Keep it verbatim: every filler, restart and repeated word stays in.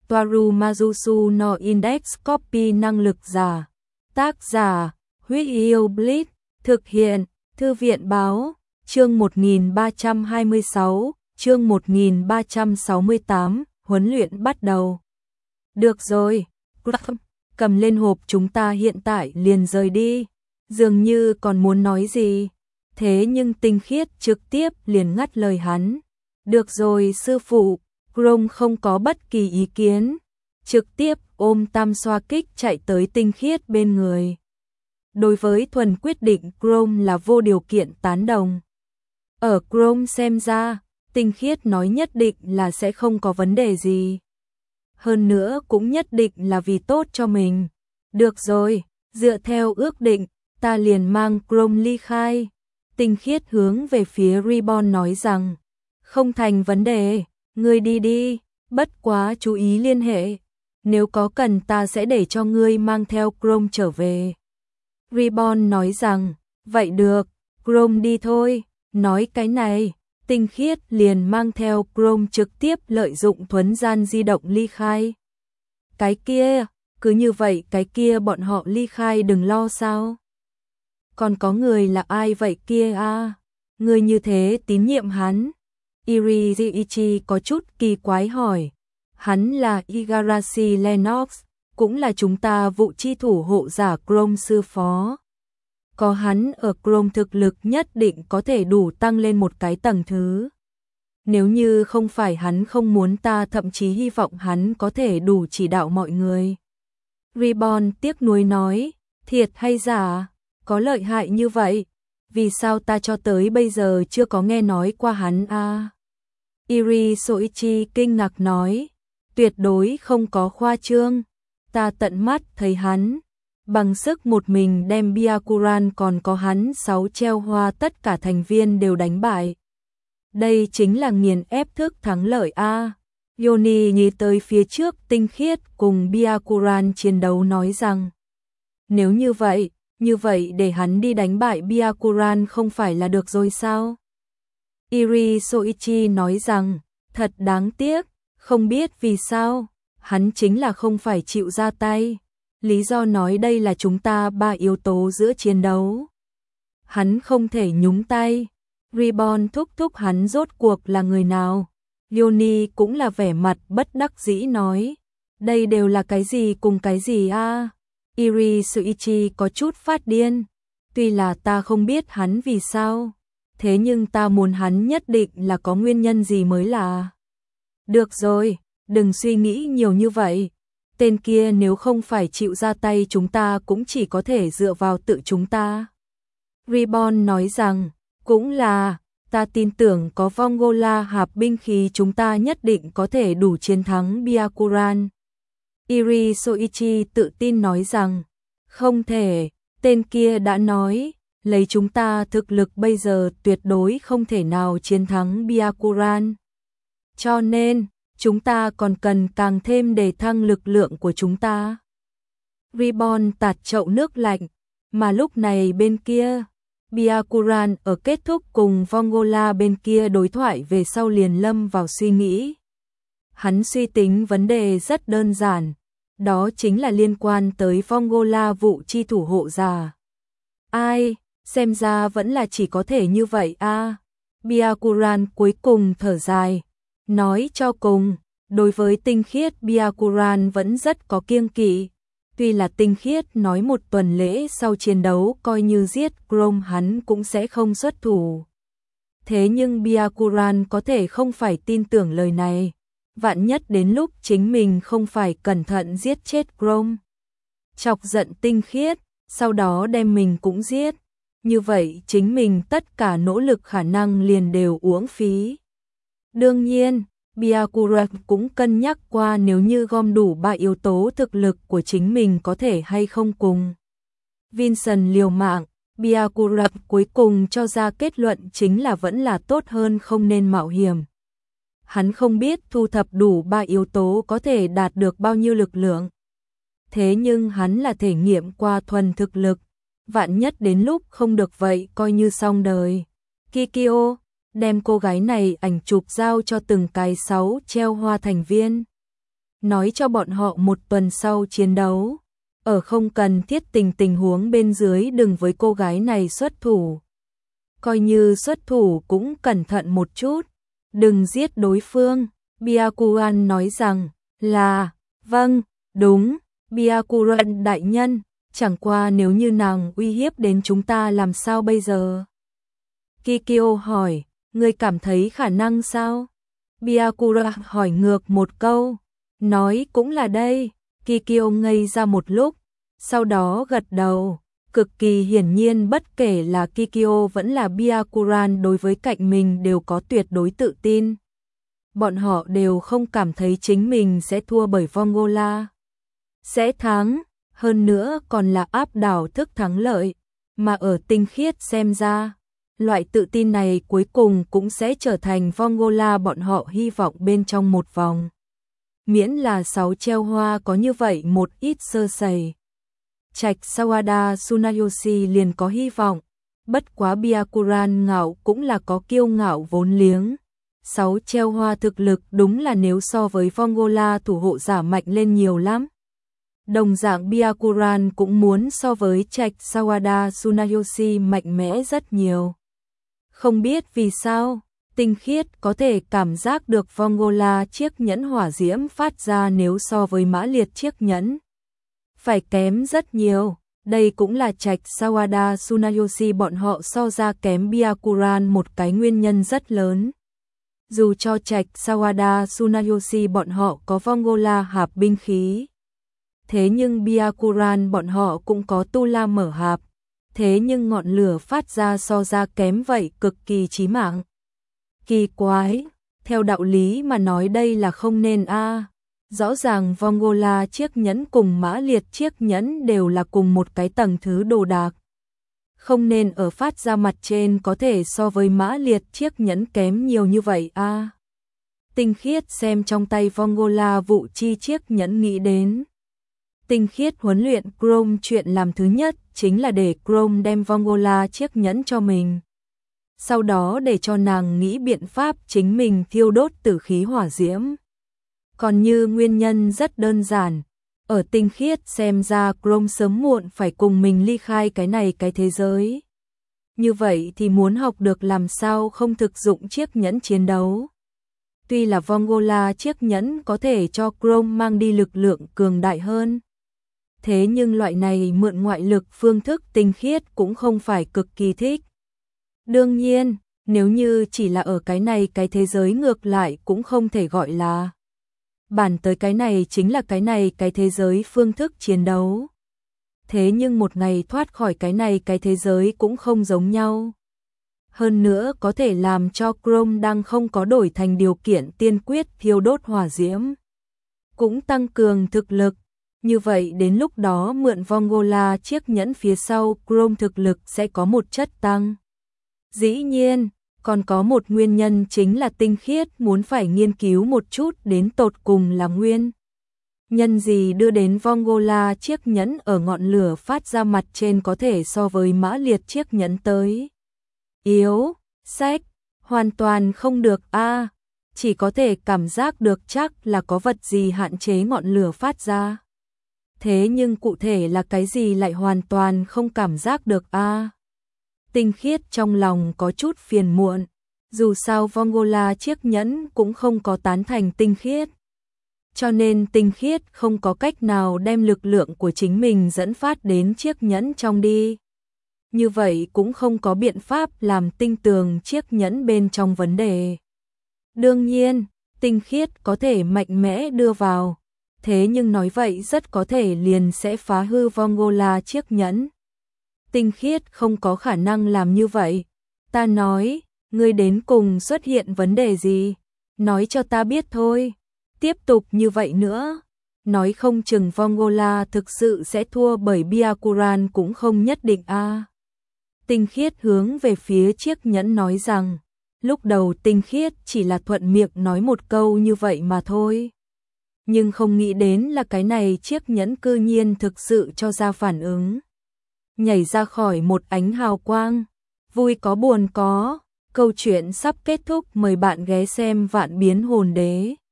Toaru Majusu no Index Copy năng lực giả. Tác giả, Huyết Yêu Blitz, thực hiện, Thư viện Báo, chương một nghìn ba trăm hai mươi sáu, chương một nghìn ba trăm sáu mươi tám, huấn luyện bắt đầu. Được rồi, cầm lên hộp chúng ta hiện tại liền rời đi, dường như còn muốn nói gì, thế nhưng Tinh Khiết trực tiếp liền ngắt lời hắn. Được rồi sư phụ, Chrome không có bất kỳ ý kiến, trực tiếp ôm tam xoa kích chạy tới Tinh Khiết bên người. Đối với thuần quyết định Chrome là vô điều kiện tán đồng. Ở Chrome xem ra, Tinh Khiết nói nhất định là sẽ không có vấn đề gì. Hơn nữa cũng nhất định là vì tốt cho mình. Được rồi, dựa theo ước định, ta liền mang Chrome ly khai. Tinh Khiết hướng về phía Reborn nói rằng, không thành vấn đề, ngươi đi đi, bất quá chú ý liên hệ. Nếu có cần ta sẽ để cho ngươi mang theo Chrome trở về. Reborn nói rằng, vậy được, Chrome đi thôi. Nói cái này, Tinh Khiết liền mang theo Chrome trực tiếp lợi dụng thuấn gian di động ly khai. Cái kia, cứ như vậy cái kia bọn họ ly khai đừng lo sao. Còn có người là ai vậy kia à? Người như thế tín nhiệm hắn. Iriichi có chút kỳ quái hỏi. Hắn là Igarashi Lennox, cũng là chúng ta vụ chi thủ hộ giả Chrome sư phó. Có hắn ở Chrome thực lực nhất định có thể đủ tăng lên một cái tầng thứ. Nếu như không phải hắn không muốn ta thậm chí hy vọng hắn có thể đủ chỉ đạo mọi người. Reborn tiếc nuối nói, thiệt hay giả, có lợi hại như vậy, vì sao ta cho tới bây giờ chưa có nghe nói qua hắn a? À? Iri Soichi kinh ngạc nói, tuyệt đối không có khoa trương, ta tận mắt thấy hắn. Bằng sức một mình đem Byakuran còn có hắn sáu treo hoa tất cả thành viên đều đánh bại. Đây chính là nghiền ép thức thắng lợi a. Yoni nhìn tới phía trước Tinh Khiết cùng Byakuran chiến đấu nói rằng, nếu như vậy, như vậy để hắn đi đánh bại Byakuran không phải là được rồi sao? Iri Soichi nói rằng, thật đáng tiếc, không biết vì sao, hắn chính là không phải chịu ra tay. Lý do nói đây là chúng ta ba yếu tố giữa chiến đấu. Hắn không thể nhúng tay. Reborn thúc thúc hắn rốt cuộc là người nào? Yoni cũng là vẻ mặt bất đắc dĩ nói. Đây đều là cái gì cùng cái gì a? À? Iri Suichi có chút phát điên. Tuy là ta không biết hắn vì sao, thế nhưng ta muốn hắn nhất định là có nguyên nhân gì mới là. Được rồi, đừng suy nghĩ nhiều như vậy. Tên kia nếu không phải chịu ra tay chúng ta cũng chỉ có thể dựa vào tự chúng ta. Reborn nói rằng, cũng là, ta tin tưởng có Vongola hạp binh khí chúng ta nhất định có thể đủ chiến thắng Byakuran. Iri Soichi tự tin nói rằng, không thể, tên kia đã nói, lấy chúng ta thực lực bây giờ tuyệt đối không thể nào chiến thắng Byakuran. Cho nên, chúng ta còn cần càng thêm để thăng lực lượng của chúng ta. Reborn tạt chậu nước lạnh, mà lúc này bên kia, Byakuran ở kết thúc cùng Vongola bên kia đối thoại về sau liền lâm vào suy nghĩ. Hắn suy tính vấn đề rất đơn giản, đó chính là liên quan tới Vongola vụ chi thủ hộ giả. Ai, xem ra vẫn là chỉ có thể như vậy a. À. Byakuran cuối cùng thở dài. Nói cho cùng, đối với Tinh Khiết Byakuran vẫn rất có kiêng kỵ. Tuy là Tinh Khiết nói một tuần lễ sau chiến đấu coi như giết Chrome hắn cũng sẽ không xuất thủ. Thế nhưng Byakuran có thể không phải tin tưởng lời này. Vạn nhất đến lúc chính mình không phải cẩn thận giết chết Chrome. Chọc giận Tinh Khiết, sau đó đem mình cũng giết. Như vậy chính mình tất cả nỗ lực khả năng liền đều uổng phí. Đương nhiên, Byakuran cũng cân nhắc qua nếu như gom đủ ba yếu tố thực lực của chính mình có thể hay không cùng Vincent liều mạng, Byakuran cuối cùng cho ra kết luận chính là vẫn là tốt hơn không nên mạo hiểm. Hắn không biết thu thập đủ ba yếu tố có thể đạt được bao nhiêu lực lượng. Thế nhưng hắn là thể nghiệm qua thuần thực lực, vạn nhất đến lúc không được vậy coi như xong đời. Kikyo đem cô gái này ảnh chụp giao cho từng cái sáu treo hoa thành viên. nói cho bọn họ một tuần sau chiến đấu. Ở không cần thiết tình tình huống bên dưới đừng với cô gái này xuất thủ. Coi như xuất thủ cũng cẩn thận một chút, đừng giết đối phương. Byakuran nói rằng là, vâng, đúng, Byakuran đại nhân, chẳng qua nếu như nàng uy hiếp đến chúng ta làm sao bây giờ? Kikyo hỏi, ngươi cảm thấy khả năng sao? Byakuran hỏi ngược một câu, nói cũng là đây. Kikyo ngây ra một lúc, sau đó gật đầu. Cực kỳ hiển nhiên bất kể là Kikyo vẫn là Byakuran đối với cạnh mình đều có tuyệt đối tự tin. Bọn họ đều không cảm thấy chính mình sẽ thua bởi Vongola. Sẽ thắng, hơn nữa còn là áp đảo thức thắng lợi. Mà ở Tinh Khiết xem ra, loại tự tin này cuối cùng cũng sẽ trở thành Vongola bọn họ hy vọng bên trong một vòng. Miễn là sáu treo hoa có như vậy một ít sơ sẩy, Trạch Sawada Tsunayoshi liền có hy vọng. Bất quá Byakuran ngạo cũng là có kiêu ngạo vốn liếng. Sáu treo hoa thực lực đúng là nếu so với Vongola thủ hộ giả mạnh lên nhiều lắm. Đồng dạng Byakuran cũng muốn so với Trạch Sawada Tsunayoshi mạnh mẽ rất nhiều. Không biết vì sao, Tinh Khiết có thể cảm giác được Vongola chiếc nhẫn hỏa diễm phát ra nếu so với Mã Liệt chiếc nhẫn phải kém rất nhiều. Đây cũng là Trạch Sawada Tsunayoshi bọn họ so ra kém Byakuran một cái nguyên nhân rất lớn. Dù cho Trạch Sawada Tsunayoshi bọn họ có Vongola hạp binh khí, thế nhưng Byakuran bọn họ cũng có Tu La mở hạp, thế nhưng ngọn lửa phát ra so ra kém vậy cực kỳ chí mạng. Kỳ quái, theo đạo lý mà nói đây là không nên a. À. Rõ ràng Vongola chiếc nhẫn cùng Mã Liệt chiếc nhẫn đều là cùng một cái tầng thứ đồ đạc. Không nên ở phát ra mặt trên có thể so với Mã Liệt chiếc nhẫn kém nhiều như vậy a. À. Tinh Khiết xem trong tay Vongola vụ chi chiếc nhẫn nghĩ đến. Tinh Khiết huấn luyện Chrome chuyện làm thứ nhất chính là để Chrome đem Vongola chiếc nhẫn cho mình. Sau đó để cho nàng nghĩ biện pháp chính mình thiêu đốt tử khí hỏa diễm. Còn như nguyên nhân rất đơn giản, ở Tinh Khiết xem ra Chrome sớm muộn phải cùng mình ly khai cái này cái thế giới. Như vậy thì muốn học được làm sao không thực dụng chiếc nhẫn chiến đấu. Tuy là Vongola chiếc nhẫn có thể cho Chrome mang đi lực lượng cường đại hơn. Thế nhưng loại này mượn ngoại lực phương thức Tinh Khiết cũng không phải cực kỳ thích. Đương nhiên, nếu như chỉ là ở cái này cái thế giới ngược lại cũng không thể gọi là. Bản tới cái này chính là cái này cái thế giới phương thức chiến đấu. Thế nhưng một ngày thoát khỏi cái này cái thế giới cũng không giống nhau. Hơn nữa có thể làm cho Chrome đang không có đổi thành điều kiện tiên quyết thiêu đốt hỏa diễm. Cũng tăng cường thực lực. Như vậy đến lúc đó mượn Vongola chiếc nhẫn phía sau Chrome thực lực sẽ có một chất tăng. Dĩ nhiên, còn có một nguyên nhân chính là Tinh Khiết muốn phải nghiên cứu một chút đến tột cùng là nguyên nhân gì đưa đến Vongola chiếc nhẫn ở ngọn lửa phát ra mặt trên có thể so với Mã Liệt chiếc nhẫn tới. Yếu, sách, hoàn toàn không được a, à, chỉ có thể cảm giác được chắc là có vật gì hạn chế ngọn lửa phát ra. Thế nhưng cụ thể là cái gì lại hoàn toàn không cảm giác được a. À. Tinh Khiết trong lòng có chút phiền muộn, dù sao Vongola chiếc nhẫn cũng không có tán thành Tinh Khiết. Cho nên Tinh Khiết không có cách nào đem lực lượng của chính mình dẫn phát đến chiếc nhẫn trong đi. Như vậy cũng không có biện pháp làm tinh tường chiếc nhẫn bên trong vấn đề. Đương nhiên, Tinh Khiết có thể mạnh mẽ đưa vào, thế nhưng nói vậy rất có thể liền sẽ phá hư Vongola chiếc nhẫn. Tinh Khiết không có khả năng làm như vậy. Ta nói, ngươi đến cùng xuất hiện vấn đề gì? Nói cho ta biết thôi. Tiếp tục như vậy nữa, nói không chừng Vongola thực sự sẽ thua bởi Byakuran cũng không nhất định a. À. Tinh Khiết hướng về phía chiếc nhẫn nói rằng, lúc đầu Tinh Khiết chỉ là thuận miệng nói một câu như vậy mà thôi. Nhưng không nghĩ đến là cái này chiếc nhẫn cư nhiên thực sự cho ra phản ứng. Nhảy ra khỏi một ánh hào quang, vui có buồn có, câu chuyện sắp kết thúc, mời bạn ghé xem Vạn Biến Hồn Đế.